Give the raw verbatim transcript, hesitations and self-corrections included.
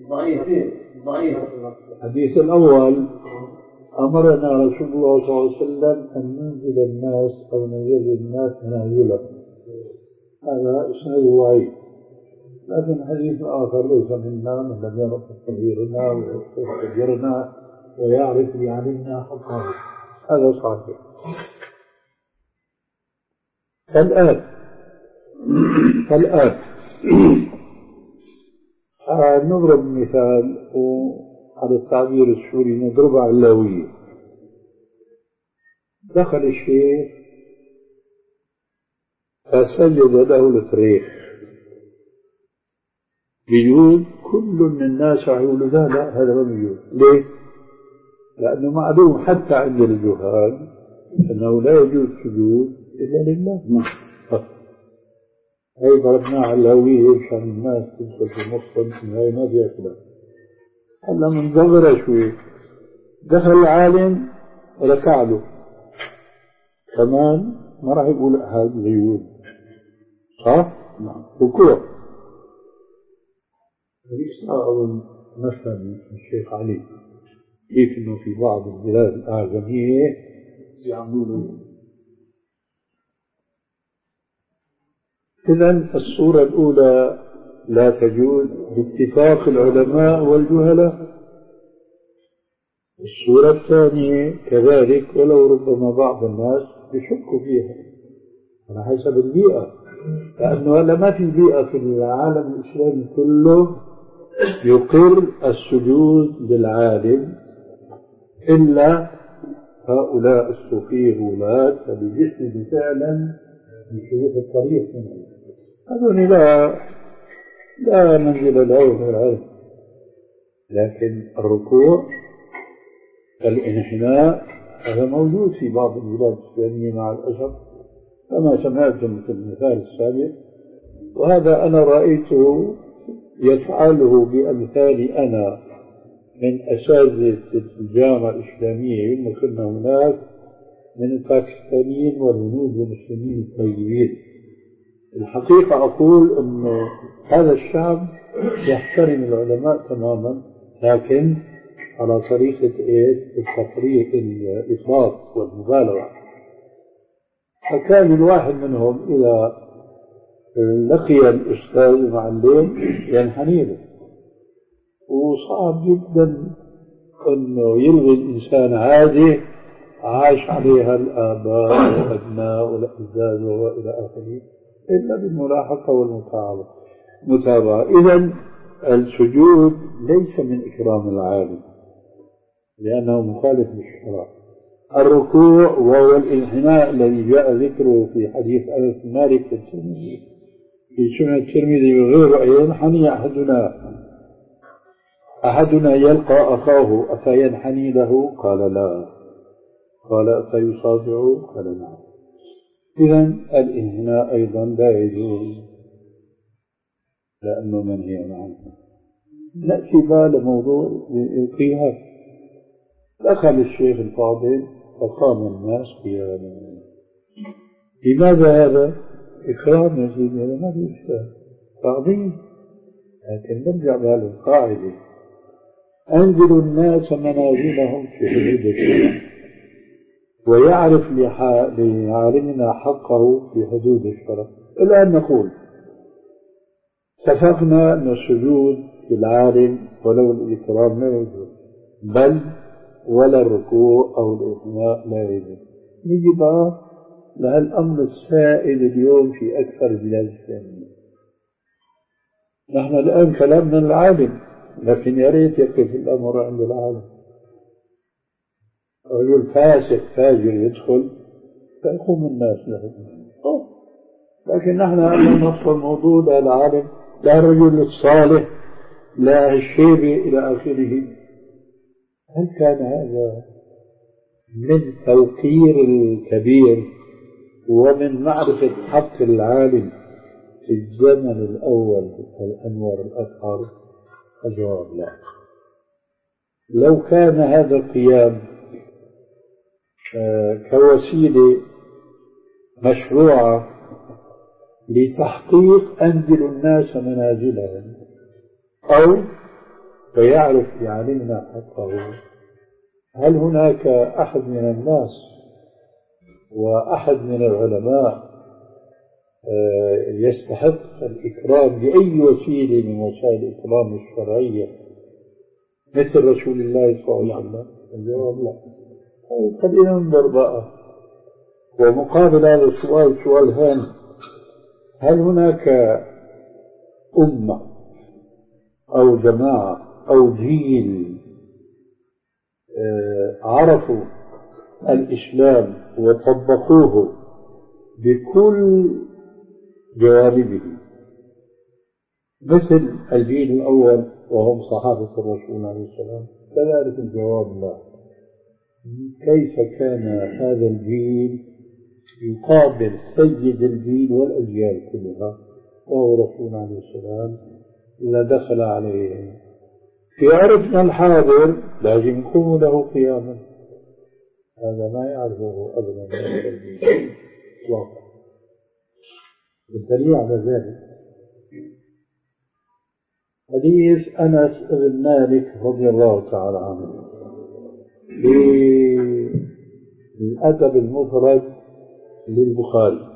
ضعيفين ضعيف. الحديث الأول أمرنا رسول الله صلى الله عليه وسلم أن ننزل الناس أو ننزل الناس منازلهم، هذا إسناده ضعيف. لكن حديث آخر ليس منا من لم يعرف تغييرنا ويستجرنا ويعرف يعلمنا حقه، هذا صحيح. فالآن فالآن نضرب مثال على التعبير السوري نضربها علوية. دخل الشيخ فسجد له الفريخ، يجوز كل من الناس يقول لا لا هذا ما يجوز. ليه؟ لأنه معلوم حتى عند الجهال أنه لا يجوز سجود إلا لله. هي ضربناها على الهوية مشان الناس تدخل في مخهم هاي ما فيها كلام. هلا منظرة شوي، دخل العالم ركع له كمان ما راح يقول هذا يجوز، صح؟ نعم. ركوع هذيك أظن مثلا الشيخ علي كيف إنه في بعض البلاد الأعجمية يعملوا. إذن الصورة الأولى لا تجوز باتفاق العلماء والجهلاء. الصورة الثانية كذلك ولو ربما بعض الناس يشكوا فيها على حسب البيئة، لأنه هلا ما في بيئة في العالم الإسلامي كله يقر السجود للعالم إلا هؤلاء الصوفية الولاة اللي بيسجدوا فعلا بشروط الطريق منهم، هذول لا لا منزل لهم في العلم. لكن الركوع الانحناء هذا موجود في بعض البلاد الإسلامية مع الأسف كما سمعتم في المثال السابق، وهذا أنا رأيته يفعله بأمثال أنا من أساتذة الجامعة الإسلامية يوم كنا هناك من الباكستانيين والهنود والمسلمين الطيبين. الحقيقة أقول أن هذا الشعب يحترم العلماء تماما، لكن على طريقة التفريط الإفراط والمبالغة. فكان الواحد منهم إذا لقي الأستاذ المعلم ينحني له، وصعب جدا أنه يلغي الإنسان عادة عاش عليها الآباء والأبناء والأجداد وإلى آخره إلا بالملاحقة والمتابعة. إذن السجود ليس من إكرام العالم لأنه مخالف للشرع. الركوع وهو الانحناء الذي جاء ذكره في حديث أنس بن مالك في الترمذي في سنن الترمذي وغيره، ينحني أحدنا أحدنا يلقى أخاه أفينحني له؟ قال لا. قال أفيصافحه؟ قال نعم. إذن الانحناء أيضا لا يجوز لأنه منهي عنه. نأتي بقى لموضوع القيام. دخل الشيخ الفاضل فقام الناس قياما. لماذا هذا؟ إكرام يا سيدي، هذا ما في إشكال تعظيم، لكن نرجع بقى للقاعدة: أنزلوا الناس منازلهم في حدود الشرع، ويعرف لعالمنا حقه في حدود الشرع. الآن نقول اتفقنا أن السجود للعالم ولو الإكرام لا يجوز، بل ولا الركوع أو الإنحناء لا يجوز. نجي بقى لهالأمر السائد اليوم في أكثر البلاد الإسلامية. نحن الآن كلامنا العالم، لكن يا ريت يقف الأمر عند العالم. رجل فاسق فاجر يدخل فيقوم الناس له، لكن نحن نصل الموضوع لا العالم لا الرجل الصالح لا الشيبة إلى آخره. هل كان هذا من توقير الكبير ومن معرفة حق العالم في الزمن الأول الأنور الأصغر؟ الجواب لا. لو كان هذا القيام كوسيلة مشروعة لتحقيق أنزل الناس منازلهم، أو فيعرف يعلمنا حقه. هل هناك أحد من الناس وأحد من العلماء يستحق الإكرام بأي وسيلة من وسائل الإكرام الشرعية مثل رسول الله صلى الله عليه وسلم؟ الجواب لا. خلينا ننظر بقى، ومقابل هذا السؤال سؤال هام: هل هناك أمة أو جماعة أو جيل عرفوا الإسلام وطبقوه بكل جوانبه مثل الجيل الأول وهم صحابة الرسول عليه السلام؟ كذلك الجواب لا. كيف كان هذا الجيل يقابل سيد الجيل والأجيال كلها وهو رسول عليه السلام إذا دخل عليه؟ في عرفنا الحاضر لازم يكون له قياما، هذا ما يعرفه أبدا واقع. الدليل على ذلك حديث أنس بن مالك رضي الله تعالى عنه في الأدب المفرد للبخاري